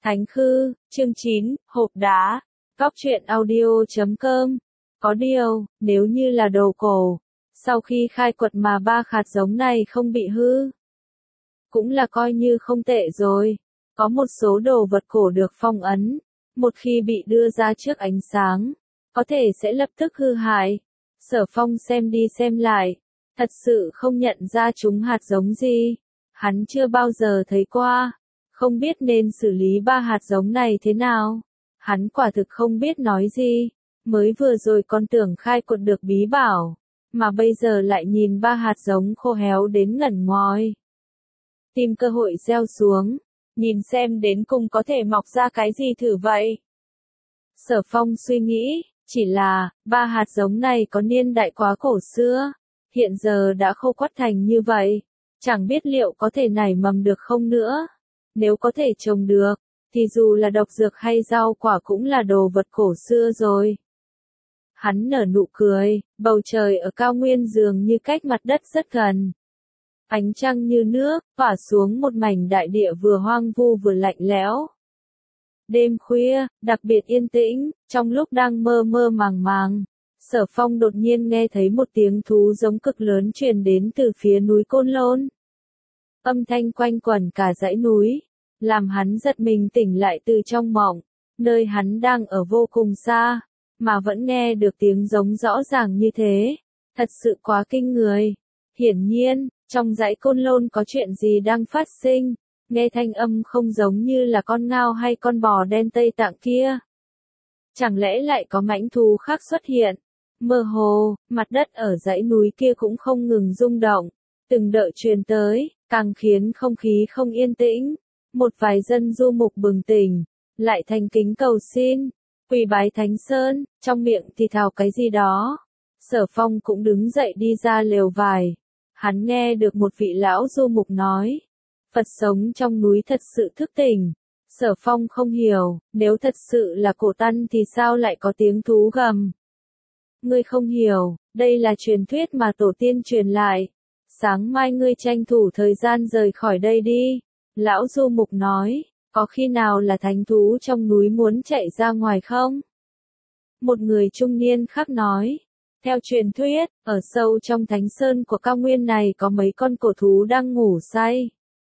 Thánh Khư, chương 9, hộp đá, Góc truyện audio.com. Có điều, nếu như là đồ cổ, sau khi khai quật mà ba hạt giống này không bị hư, cũng là coi như không tệ rồi. Có một số đồ vật cổ được phong ấn, một khi bị đưa ra trước ánh sáng, có thể sẽ lập tức hư hại. Sở Phong xem đi xem lại, thật sự không nhận ra chúng hạt giống gì. Hắn chưa bao giờ thấy qua, không biết nên xử lý ba hạt giống này thế nào. Hắn quả thực không biết nói gì, mới vừa rồi còn tưởng khai quật được bí bảo, mà bây giờ lại nhìn ba hạt giống khô héo đến ngẩn ngoi. Tìm cơ hội gieo xuống, nhìn xem đến cùng có thể mọc ra cái gì thử vậy. Sở Phong suy nghĩ, chỉ là, ba hạt giống này có niên đại quá cổ xưa, hiện giờ đã khô quắt thành như vậy, chẳng biết liệu có thể nảy mầm được không nữa. Nếu có thể trồng được, thì dù là độc dược hay rau quả cũng là đồ vật cổ xưa rồi. Hắn nở nụ cười, bầu trời ở cao nguyên dường như cách mặt đất rất gần. Ánh trăng như nước, tỏa xuống một mảnh đại địa vừa hoang vu vừa lạnh lẽo. Đêm khuya, đặc biệt yên tĩnh, trong lúc đang mơ mơ màng màng, Sở Phong đột nhiên nghe thấy một tiếng thú giống cực lớn truyền đến từ phía núi Côn Lôn. Âm thanh quanh quẩn cả dãy núi, làm hắn giật mình tỉnh lại từ trong mộng, nơi hắn đang ở vô cùng xa, mà vẫn nghe được tiếng giống rõ ràng như thế, thật sự quá kinh người. Hiển nhiên, trong dãy Côn Lôn có chuyện gì đang phát sinh, nghe thanh âm không giống như là con ngao hay con bò đen Tây Tạng kia. Chẳng lẽ lại có mãnh thú khác xuất hiện? Mơ hồ, mặt đất ở dãy núi kia cũng không ngừng rung động, từng đợt truyền tới, càng khiến không khí không yên tĩnh. Một vài dân du mục bừng tỉnh, lại thành kính cầu xin, quỳ bái Thánh Sơn, trong miệng thì thào cái gì đó. Sở Phong cũng đứng dậy đi ra lều vải. Hắn nghe được một vị lão du mục nói, Phật sống trong núi thật sự thức tỉnh. Sở Phong không hiểu, nếu thật sự là cổ tân thì sao lại có tiếng thú gầm? Ngươi không hiểu, đây là truyền thuyết mà tổ tiên truyền lại. Sáng mai ngươi tranh thủ thời gian rời khỏi đây đi. Lão du mục nói, có khi nào là thánh thú trong núi muốn chạy ra ngoài không? Một người trung niên khác nói, theo truyền thuyết, ở sâu trong thánh sơn của cao nguyên này có mấy con cổ thú đang ngủ say.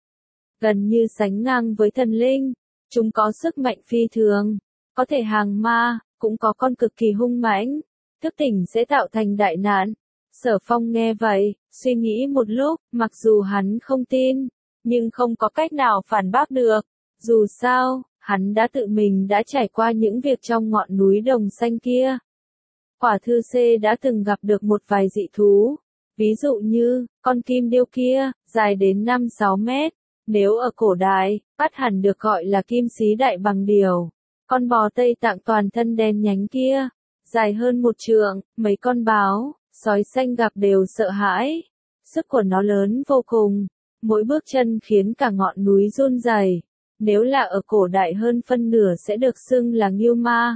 Gần như sánh ngang với thần linh, chúng có sức mạnh phi thường, có thể hàng ma, cũng có con cực kỳ hung mãnh, thức tỉnh sẽ tạo thành đại nạn. Sở Phong nghe vậy, suy nghĩ một lúc, mặc dù hắn không tin, nhưng không có cách nào phản bác được. Dù sao, hắn đã tự mình đã trải qua những việc trong ngọn núi đồng xanh kia. Quả thư C đã từng gặp được một vài dị thú, ví dụ như, con kim điêu kia, dài đến 5-6 mét, nếu ở cổ đại, bắt hẳn được gọi là kim xí đại bằng điểu. Con bò Tây Tạng toàn thân đen nhánh kia, dài hơn 1 trượng, mấy con báo, sói xanh gặp đều sợ hãi. Sức của nó lớn vô cùng, mỗi bước chân khiến cả ngọn núi run rẩy. Nếu là ở cổ đại hơn phân nửa sẽ được xưng là ngưu ma.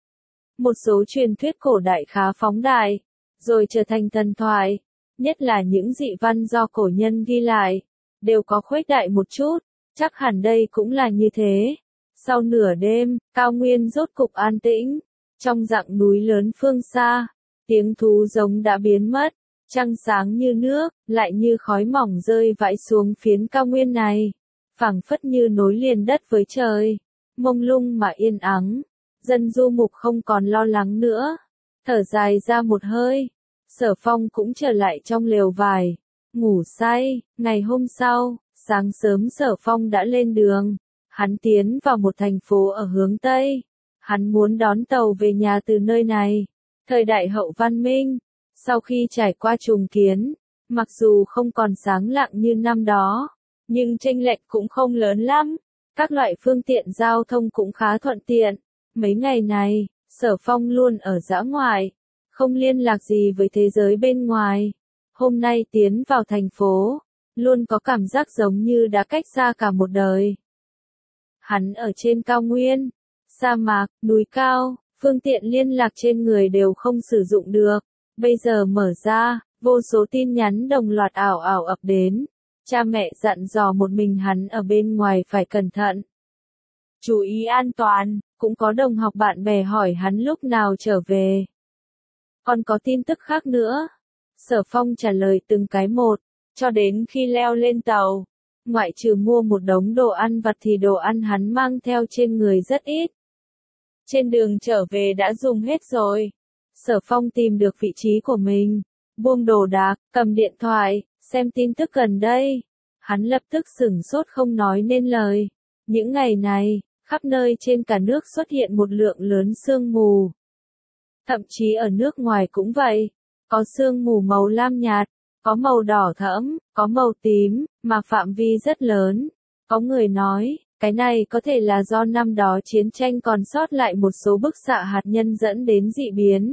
Một số truyền thuyết cổ đại khá phóng đại, rồi trở thành thần thoại, nhất là những dị văn do cổ nhân ghi lại, đều có khuếch đại một chút, chắc hẳn đây cũng là như thế. Sau nửa đêm, cao nguyên rốt cục an tĩnh, trong dặng núi lớn phương xa, tiếng thú giống đã biến mất, trăng sáng như nước, lại như khói mỏng rơi vãi xuống phiến cao nguyên này, phảng phất như nối liền đất với trời, mông lung mà yên ắng. Dân du mục không còn lo lắng nữa, thở dài ra một hơi. Sở Phong cũng trở lại trong lều vải, ngủ say. Ngày hôm sau, sáng sớm Sở Phong đã lên đường. Hắn tiến vào một thành phố ở hướng Tây. Hắn muốn đón tàu về nhà từ nơi này. Thời đại hậu văn minh, sau khi trải qua trùng kiến, mặc dù không còn sáng lạng như năm đó, nhưng chênh lệch cũng không lớn lắm. Các loại phương tiện giao thông cũng khá thuận tiện. Mấy ngày này, Sở Phong luôn ở dã ngoại, không liên lạc gì với thế giới bên ngoài. Hôm nay tiến vào thành phố, luôn có cảm giác giống như đã cách xa cả một đời. Hắn ở trên cao nguyên, sa mạc, núi cao, phương tiện liên lạc trên người đều không sử dụng được. Bây giờ mở ra, vô số tin nhắn đồng loạt ảo ảo ập đến. Cha mẹ dặn dò một mình hắn ở bên ngoài phải cẩn thận. chú ý an toàn, cũng có đồng học bạn bè hỏi hắn lúc nào trở về. Còn có tin tức khác nữa. Sở Phong trả lời từng cái một, cho đến khi leo lên tàu. Ngoại trừ mua một đống đồ ăn vặt thì đồ ăn hắn mang theo trên người rất ít. Trên đường trở về đã dùng hết rồi. Sở Phong tìm được vị trí của mình, buông đồ đạc, cầm điện thoại, xem tin tức gần đây. Hắn lập tức sửng sốt không nói nên lời. Những ngày này, khắp nơi trên cả nước xuất hiện một lượng lớn sương mù. Thậm chí ở nước ngoài cũng vậy. Có sương mù màu lam nhạt, có màu đỏ thẫm, có màu tím, mà phạm vi rất lớn. Có người nói, cái này có thể là do năm đó chiến tranh còn sót lại một số bức xạ hạt nhân dẫn đến dị biến.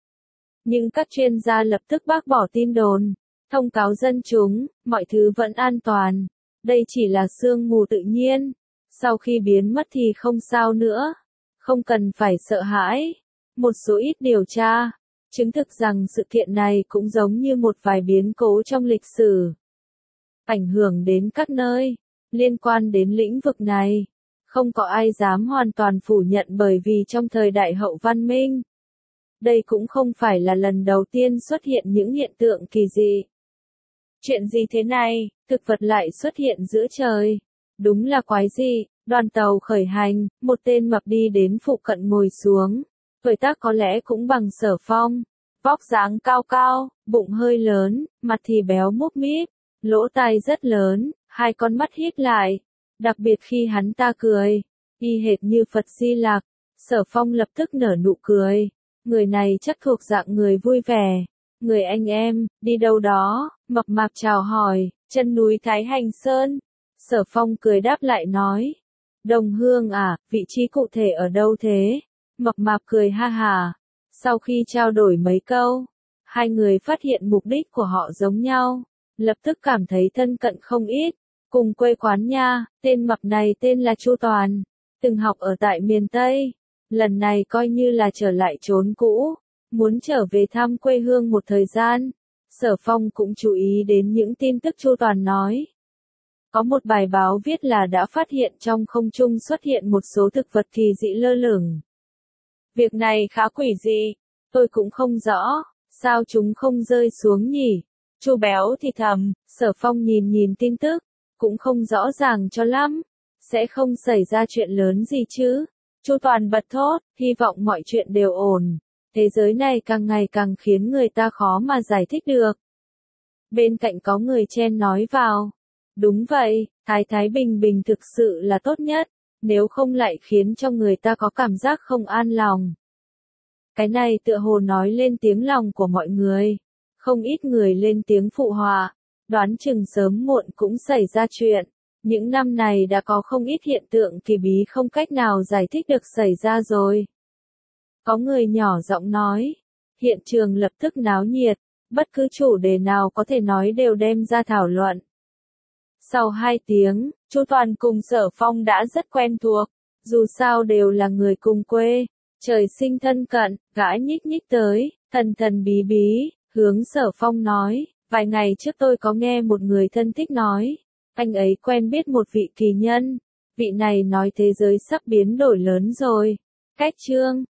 Nhưng các chuyên gia lập tức bác bỏ tin đồn, thông cáo dân chúng, mọi thứ vẫn an toàn. Đây chỉ là sương mù tự nhiên. Sau khi biến mất thì không sao nữa. Không cần phải sợ hãi. Một số ít điều tra chứng thực rằng sự kiện này cũng giống như một vài biến cố trong lịch sử, ảnh hưởng đến các nơi liên quan đến lĩnh vực này. Không có ai dám hoàn toàn phủ nhận bởi vì trong thời đại hậu văn minh, đây cũng không phải là lần đầu tiên xuất hiện những hiện tượng kỳ dị. Chuyện gì thế này, thực vật lại xuất hiện giữa trời. Đúng là quái dị. Đoàn tàu khởi hành, một tên mập đi đến phụ cận ngồi xuống. Tuổi tác có lẽ cũng bằng Sở Phong. Vóc dáng cao cao, bụng hơi lớn, mặt thì béo múp míp, lỗ tai rất lớn, hai con mắt híp lại. Đặc biệt khi hắn ta cười, y hệt như Phật Di Lặc. Sở Phong lập tức nở nụ cười. Người này chắc thuộc dạng người vui vẻ. Người anh em, đi đâu đó, mập mạp chào hỏi, chân núi Thái Hành Sơn. Sở Phong cười đáp lại nói. Đồng Hương à, vị trí cụ thể ở đâu thế? Mập mạp cười ha hà. Sau khi trao đổi mấy câu, hai người phát hiện mục đích của họ giống nhau, lập tức cảm thấy thân cận không ít. Cùng quê quán nha, tên mập này tên là Chu Toàn, từng học ở tại miền Tây. Lần này coi như là trở lại chốn cũ, muốn trở về thăm quê hương một thời gian. Sở Phong cũng chú ý đến những tin tức Chu Toàn nói. Có một bài báo viết là đã phát hiện trong không trung xuất hiện một số thực vật kỳ dị lơ lửng. Việc này khá quỷ dị, tôi cũng không rõ, sao chúng không rơi xuống nhỉ? Chu Béo thì thầm. Sở Phong nhìn tin tức, cũng không rõ ràng cho lắm. Sẽ không xảy ra chuyện lớn gì chứ? Chu Toàn bật thốt, hy vọng mọi chuyện đều ổn. Thế giới này càng ngày càng khiến người ta khó mà giải thích được. Bên cạnh có người chen nói vào. Đúng vậy, Thái bình bình thực sự là tốt nhất, nếu không lại khiến cho người ta có cảm giác không an lòng. Cái này tựa hồ nói lên tiếng lòng của mọi người. Không ít người lên tiếng phụ họa, đoán chừng sớm muộn cũng xảy ra chuyện. Những năm này đã có không ít hiện tượng kỳ bí không cách nào giải thích được xảy ra rồi. Có người nhỏ giọng nói, hiện trường lập tức náo nhiệt, bất cứ chủ đề nào có thể nói đều đem ra thảo luận. Sau 2 tiếng, Chu Toàn cùng Sở Phong đã rất quen thuộc, dù sao đều là người cùng quê, trời sinh thân cận, gã nhích nhích tới, thần bí bí, hướng Sở Phong nói, vài ngày trước tôi có nghe một người thân thích nói, anh ấy quen biết một vị kỳ nhân, vị này nói thế giới sắp biến đổi lớn rồi. Cách chương